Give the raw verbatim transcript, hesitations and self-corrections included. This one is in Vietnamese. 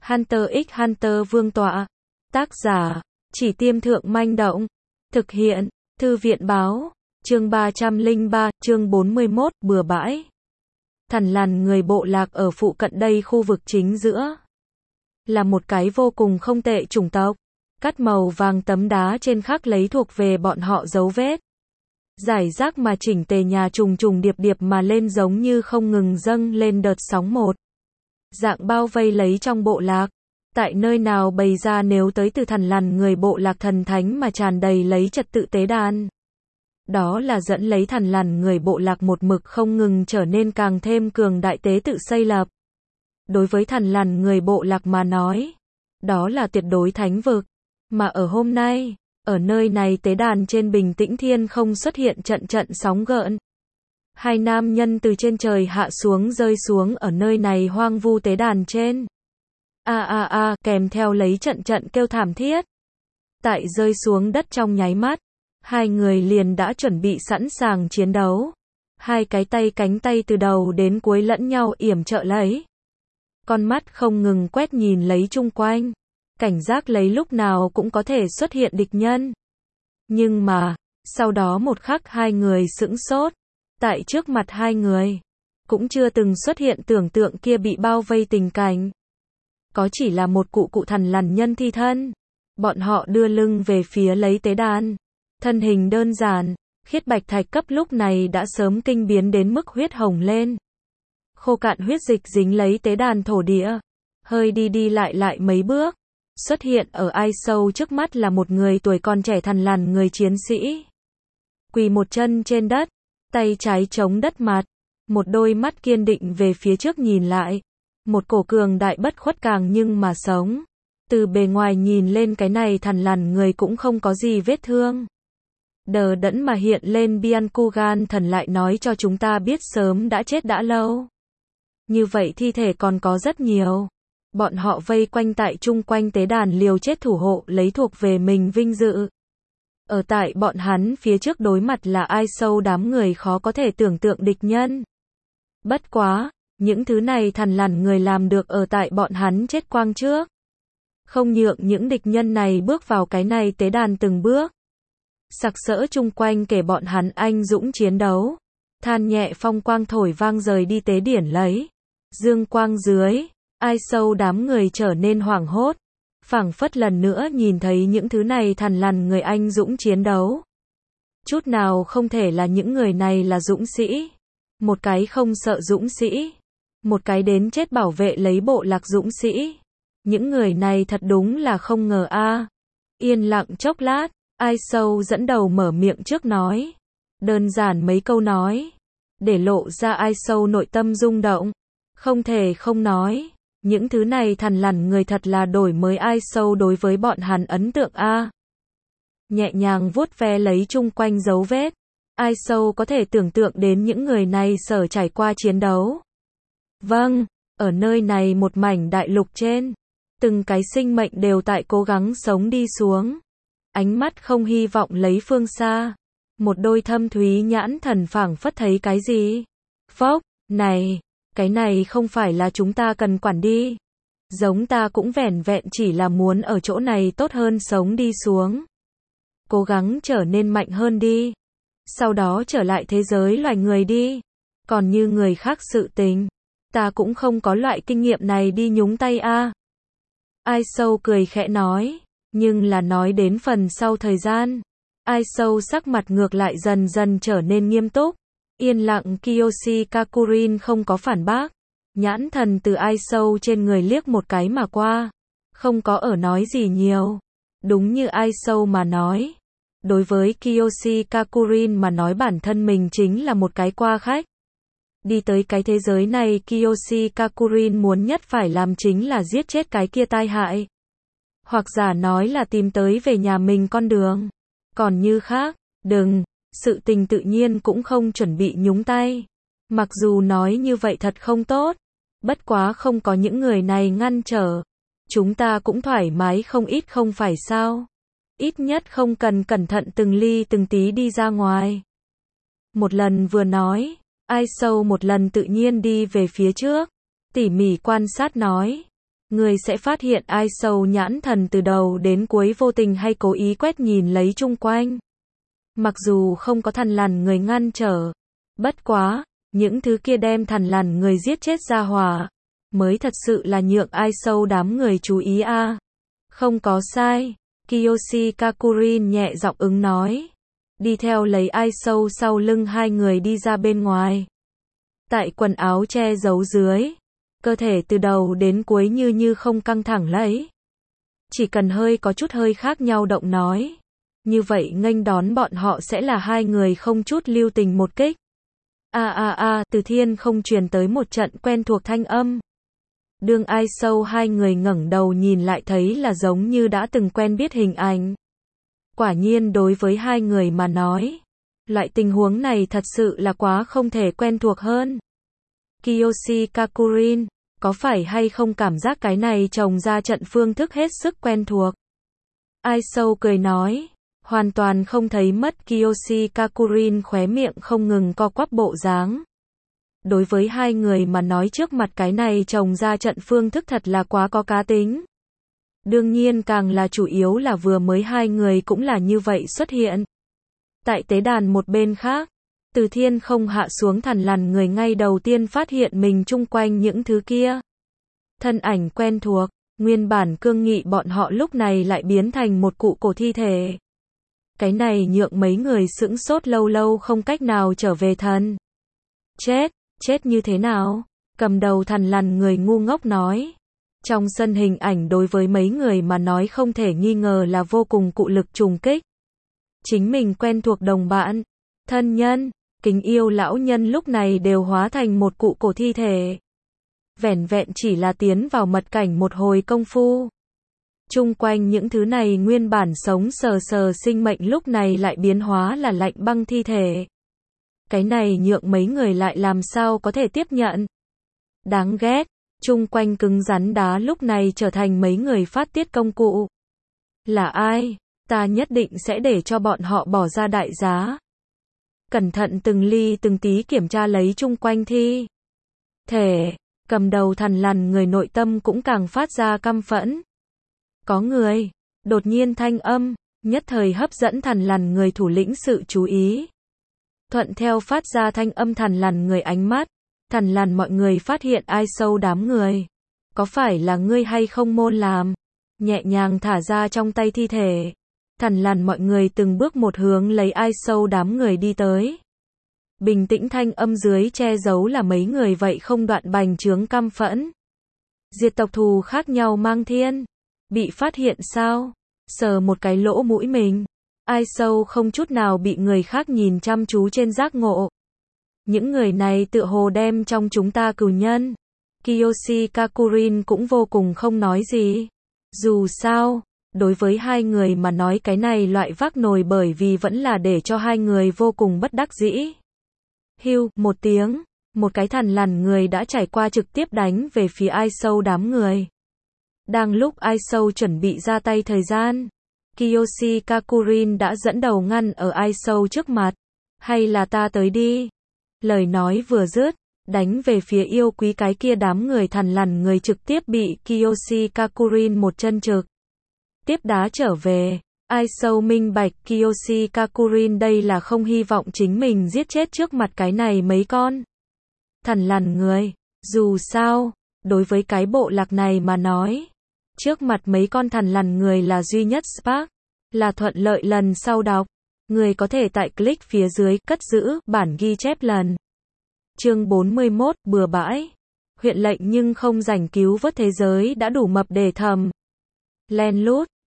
Hunter x Hunter Vương tọa. Tác giả, Chỉ Tiêm Thượng Manh Động. Thực hiện, Thư viện Báo. Chương ba trăm lẻ ba, chương bốn mươi mốt, bừa bãi. Thằn lằn người bộ lạc ở phụ cận đây khu vực chính giữa. Là một cái vô cùng không tệ chủng tộc. Cắt màu vàng tấm đá trên khắc lấy thuộc về bọn họ dấu vết. Giải rác mà chỉnh tề nhà trùng trùng điệp điệp mà lên giống như không ngừng dâng lên đợt sóng một. Dạng bao vây lấy trong bộ lạc. Tại nơi nào bày ra nếu tới từ thằn lằn người bộ lạc thần thánh mà tràn đầy lấy trật tự tế đàn. Đó là dẫn lấy thằn lằn người bộ lạc một mực không ngừng trở nên càng thêm cường đại tế tự xây lập. Đối với thằn lằn người bộ lạc mà nói, đó là tuyệt đối thánh vực. Mà ở hôm nay, ở nơi này tế đàn trên bình tĩnh thiên không xuất hiện trận trận sóng gợn. Hai nam nhân từ trên trời hạ xuống rơi xuống ở nơi này hoang vu tế đàn trên. A a a, kèm theo lấy trận trận kêu thảm thiết. Tại rơi xuống đất trong nháy mắt, hai người liền đã chuẩn bị sẵn sàng chiến đấu. Hai cái tay cánh tay từ đầu đến cuối lẫn nhau yểm trợ lấy. Con mắt không ngừng quét nhìn lấy chung quanh. Cảnh giác lấy lúc nào cũng có thể xuất hiện địch nhân. Nhưng mà, sau đó một khắc hai người sững sốt. Tại trước mặt hai người, cũng chưa từng xuất hiện tưởng tượng kia bị bao vây tình cảnh. Có chỉ là một cụ cụ thằn lằn nhân thi thân. Bọn họ đưa lưng về phía lấy tế đàn. Thân hình đơn giản, khiết bạch thạch cấp lúc này đã sớm kinh biến đến mức huyết hồng lên. Khô cạn huyết dịch dính lấy tế đàn thổ địa. Hơi đi đi lại lại mấy bước. Xuất hiện ở ai sâu trước mắt là một người tuổi còn trẻ thằn lằn người chiến sĩ. Quỳ một chân trên đất, tay trái chống đất mặt. Một đôi mắt kiên định về phía trước nhìn lại. Một cổ cường đại bất khuất càng nhưng mà sống. Từ bề ngoài nhìn lên cái này thằn lằn người cũng không có gì vết thương. Đờ đẫn mà hiện lên Byakugan thần lại nói cho chúng ta biết sớm đã chết đã lâu. Như vậy thi thể còn có rất nhiều. Bọn họ vây quanh tại chung quanh tế đàn liều chết thủ hộ lấy thuộc về mình vinh dự. Ở tại bọn hắn phía trước đối mặt là ai sâu đám người khó có thể tưởng tượng địch nhân. Bất quá, những thứ này thằn lằn người làm được ở tại bọn hắn chết quang trước. Không nhượng những địch nhân này bước vào cái này tế đàn từng bước. Sặc sỡ chung quanh kể bọn hắn anh dũng chiến đấu. Than nhẹ phong quang thổi vang rời đi tế điển lấy. Dương quang dưới, ai sâu đám người trở nên hoảng hốt. Phảng phất lần nữa nhìn thấy những thứ này thằn lằn người anh dũng chiến đấu. Chút nào không thể là những người này là dũng sĩ. Một cái không sợ dũng sĩ. Một cái đến chết bảo vệ lấy bộ lạc dũng sĩ. Những người này thật đúng là không ngờ a. Yên lặng chốc lát, ai sâu dẫn đầu mở miệng trước nói. Đơn giản mấy câu nói. Để lộ ra ai sâu nội tâm rung động. Không thể không nói. Những thứ này thằn lằn người thật là đổi mới ai sâu đối với bọn hắn ấn tượng a. Nhẹ nhàng vuốt ve lấy chung quanh dấu vết. Ai sâu có thể tưởng tượng đến những người này sở trải qua chiến đấu. Vâng, ở nơi này một mảnh đại lục trên. Từng cái sinh mệnh đều tại cố gắng sống đi xuống. Ánh mắt không hy vọng lấy phương xa. Một đôi thâm thúy nhãn thần phảng phất thấy cái gì. Phốc, này, cái này không phải là chúng ta cần quản đi. Giống ta cũng vẻn vẹn chỉ là muốn ở chỗ này tốt hơn sống đi xuống. Cố gắng trở nên mạnh hơn đi. Sau đó trở lại thế giới loài người đi. Còn như người khác sự tình, ta cũng không có loại kinh nghiệm này đi nhúng tay a. Ai sâu cười khẽ nói, nhưng là nói đến phần sau thời gian. Ai sâu sắc mặt ngược lại dần dần trở nên nghiêm túc. Yên lặng Kiyoshi Kakurin không có phản bác. Nhãn thần từ ai sâu trên người liếc một cái mà qua. Không có ở nói gì nhiều. Đúng như ai sâu mà nói. Đối với Kiyoshi Kakurin mà nói bản thân mình chính là một cái qua khách. Đi tới cái thế giới này Kiyoshi Kakurin muốn nhất phải làm chính là giết chết cái kia tai hại. Hoặc giả nói là tìm tới về nhà mình con đường. Còn như khác, đừng, sự tình tự nhiên cũng không chuẩn bị nhúng tay. Mặc dù nói như vậy thật không tốt. Bất quá không có những người này ngăn trở. Chúng ta cũng thoải mái không ít không phải sao. Ít nhất không cần cẩn thận từng ly từng tí đi ra ngoài. Một lần vừa nói. Ai sâu một lần tự nhiên đi về phía trước. Tỉ mỉ quan sát nói. Người sẽ phát hiện ai sâu nhãn thần từ đầu đến cuối vô tình hay cố ý quét nhìn lấy chung quanh. Mặc dù không có thằn lằn người ngăn trở. Bất quá, những thứ kia đem thằn lằn người giết chết ra hỏa. Mới thật sự là nhượng ai sâu đám người chú ý a. À. Không có sai. Kiyoshi Kakurin nhẹ giọng ứng nói. Đi theo lấy ai sâu sau lưng hai người đi ra bên ngoài. Tại quần áo che giấu dưới. Cơ thể từ đầu đến cuối như như không căng thẳng lấy. Chỉ cần hơi có chút hơi khác nhau động nói. Như vậy nghênh đón bọn họ sẽ là hai người không chút lưu tình một kích. A a a, từ thiên không truyền tới một trận quen thuộc thanh âm. Đương ai sâu hai người ngẩng đầu nhìn lại thấy là giống như đã từng quen biết hình ảnh. Quả nhiên đối với hai người mà nói. Loại tình huống này thật sự là quá không thể quen thuộc hơn. Kiyoshi Kakurin, có phải hay không cảm giác cái này trồng ra trận phương thức hết sức quen thuộc? Ai sâu cười nói. Hoàn toàn không thấy mất Kiyoshi Kakurin khóe miệng không ngừng co quắp bộ dáng. Đối với hai người mà nói trước mặt cái này trồng ra trận phương thức thật là quá có cá tính. Đương nhiên càng là chủ yếu là vừa mới hai người cũng là như vậy xuất hiện. Tại tế đàn một bên khác, Từ Thiên không hạ xuống thằn lằn người ngay đầu tiên phát hiện mình chung quanh những thứ kia. Thân ảnh quen thuộc, nguyên bản cương nghị bọn họ lúc này lại biến thành một cụ cổ thi thể. Cái này nhượng mấy người sững sốt lâu lâu không cách nào trở về thần. Chết, chết như thế nào? Cầm đầu thằn lằn người ngu ngốc nói. Trong sân hình ảnh đối với mấy người mà nói không thể nghi ngờ là vô cùng cụ lực trùng kích. Chính mình quen thuộc đồng bạn, thân nhân, kính yêu lão nhân lúc này đều hóa thành một cụ cổ thi thể. Vẻn vẹn chỉ là tiến vào mật cảnh một hồi công phu. Chung quanh những thứ này nguyên bản sống sờ sờ sinh mệnh lúc này lại biến hóa là lạnh băng thi thể. Cái này nhượng mấy người lại làm sao có thể tiếp nhận. Đáng ghét, chung quanh cứng rắn đá lúc này trở thành mấy người phát tiết công cụ. Là ai? Ta nhất định sẽ để cho bọn họ bỏ ra đại giá. Cẩn thận từng ly từng tí kiểm tra lấy chung quanh thi thể, cầm đầu thằn lằn người nội tâm cũng càng phát ra căm phẫn. Có người, đột nhiên thanh âm, nhất thời hấp dẫn thằn lằn người thủ lĩnh sự chú ý. Thuận theo phát ra thanh âm thằn lằn người ánh mắt, thằn lằn mọi người phát hiện ai sâu đám người. Có phải là ngươi hay không môn làm? Nhẹ nhàng thả ra trong tay thi thể. Thằn lằn mọi người từng bước một hướng lấy ai sâu đám người đi tới. Bình tĩnh thanh âm dưới che giấu là mấy người vậy không đoạn bành trướng căm phẫn. Diệt tộc thù khác nhau mang thiên. Bị phát hiện sao? Sờ một cái lỗ mũi mình. Ai sâu không chút nào bị người khác nhìn chăm chú trên giác ngộ. Những người này tự hồ đem trong chúng ta cừu nhân. Kiyoshi Kakurin cũng vô cùng không nói gì. Dù sao, đối với hai người mà nói cái này loại vác nồi bởi vì vẫn là để cho hai người vô cùng bất đắc dĩ. Hưu, một tiếng, một cái thằn lằn người đã trải qua trực tiếp đánh về phía ai sâu đám người. Đang lúc ai sâu chuẩn bị ra tay thời gian, Kiyoshi Kakurin đã dẫn đầu ngăn ở ai sâu trước mặt. Hay là ta tới đi. Lời nói vừa dứt, đánh về phía yêu quý cái kia đám người thằn lằn người trực tiếp bị Kiyoshi Kakurin một chân trực tiếp đá trở về. Ai sâu minh bạch Kiyoshi Kakurin đây là không hy vọng chính mình giết chết trước mặt cái này mấy con thằn lằn người. Dù sao, đối với cái bộ lạc này mà nói, trước mặt mấy con thằn lằn người là duy nhất Spark, là thuận lợi lần sau đọc. Người có thể tại click phía dưới cất giữ bản ghi chép lần. Chương bốn mươi mốt, bừa bãi. Huyện lệnh nhưng không rảnh cứu vớt thế giới đã đủ mập để thầm. Len lút,